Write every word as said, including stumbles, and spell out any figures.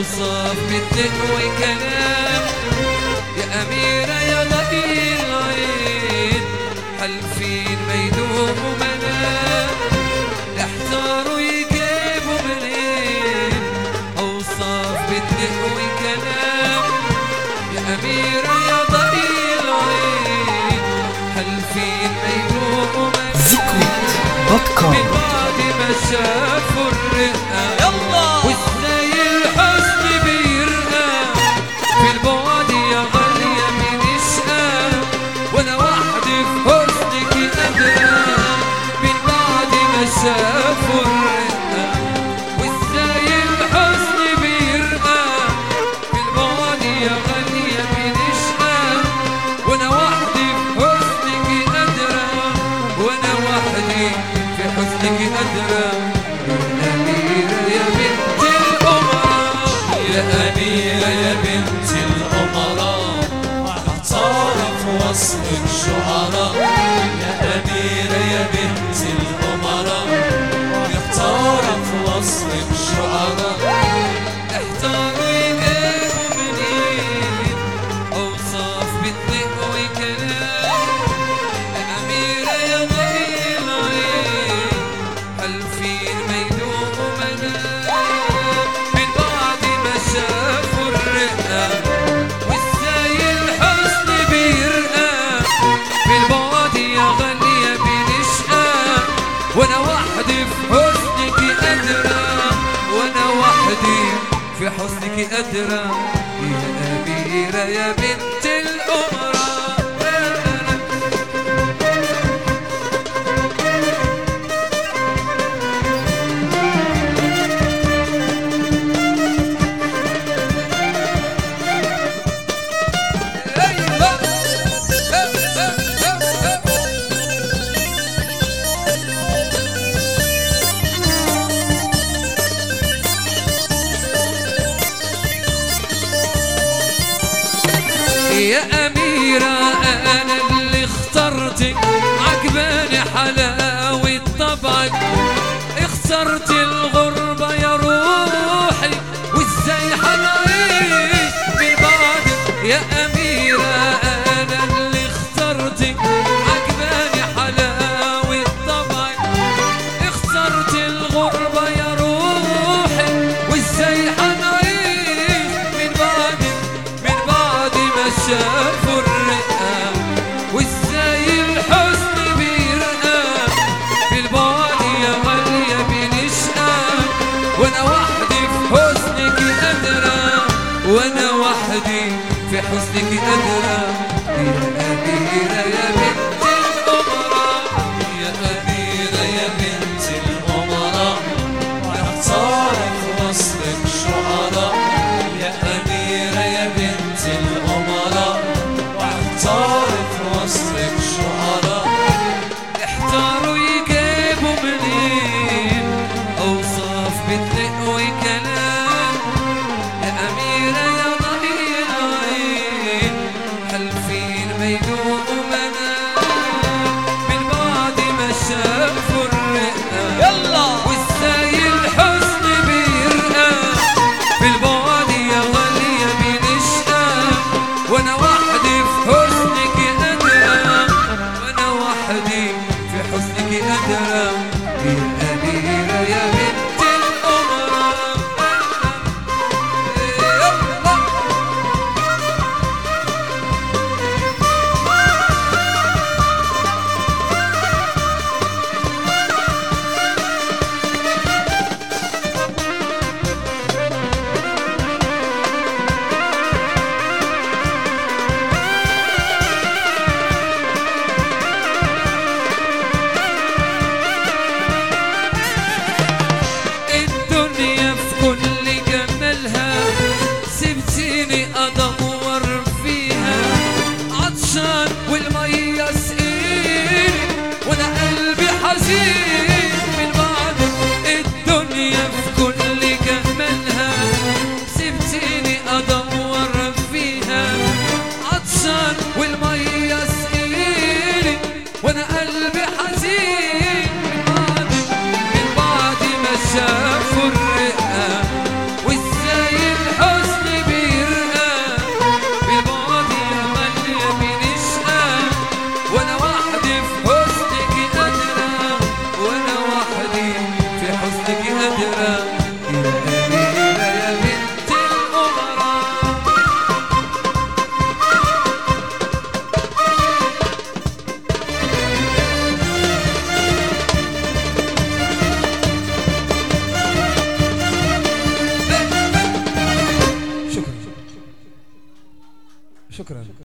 أوصاف بتقوي كلام. يا أميرة يا ضئيل العين حلفين ما يدوموا منام. احتاروا يجيبوا منين أوصاف بتقوي كلام. يا أميرة يا ضئيل العين حلفين ما يدوموا منام. من بعد ما شافوا الرقة وازاي الحزن بيرقى في البعد يا غالية من اشقى وانا وحدي في حزنك قادرة. من بعد ما شافوا الرقة وازاي الحزن بيرقى في البعد يا غالية من اشقى وانا وحدي في حزنك قادرة. وانا وحدي في حزنك قادرة. يا أميرة يا بنت الأمراء يا أميرة يا بنت الأمراء محتارة في وصف الشعراء. يا أميرة يا بنت الأمراء محتارة في وصف الشعراء. احتاروا يجيبوا منين أوصاف بتقوي كلام. يا أميرة يا ضئيل العين حلفين ما يدوموا منام. من بعد ما شافوا الرقة وازاي الحزن بيرقى في البعد يا غالية بنشقى وانا وحدي في حزنك قادرة. وانا وحدي في حزنك قادرة. يا أميرة يا بنت الأمراء. يا أميرة أنا اللي اخترتك عجباني حلاوة طبعك. اخترت الغربة يا روحي وازاي حنعيش من بعدك. يا أميرة أنا اللي اخترتك عجباني حلاوة طبعك. اخترت الغربة يا روحي وازاي حنعيش من بعدك. من بعد ما شافوا الرقة وازاي الحزن بيرقى في البعد يا غالية بنشقى وانا وحدي في حزنك قادرة. وانا وحدي في حزنك قادرة. يا أميرة يا بنت الأمراء يا أميرة يا بنت الأمراء محتارة في وصف الشعراء. يا أميرة يا بنت الأمراء محتارة في وصف الشعراء. احتاروا يجيبوا منين أوصاف بتقوي كلام. يا أميرة يا ضئيل العين حلفين ما يدوموا منام. من بعد ما شافوا الرقة وازاي الحزن بيرقى في البعد يا غالية بنشقى وانا وحدي في حزنك قادرة. وانا وحدي في حزنك قادرة. يا أميرة يا بنت الأمراء. شكرا.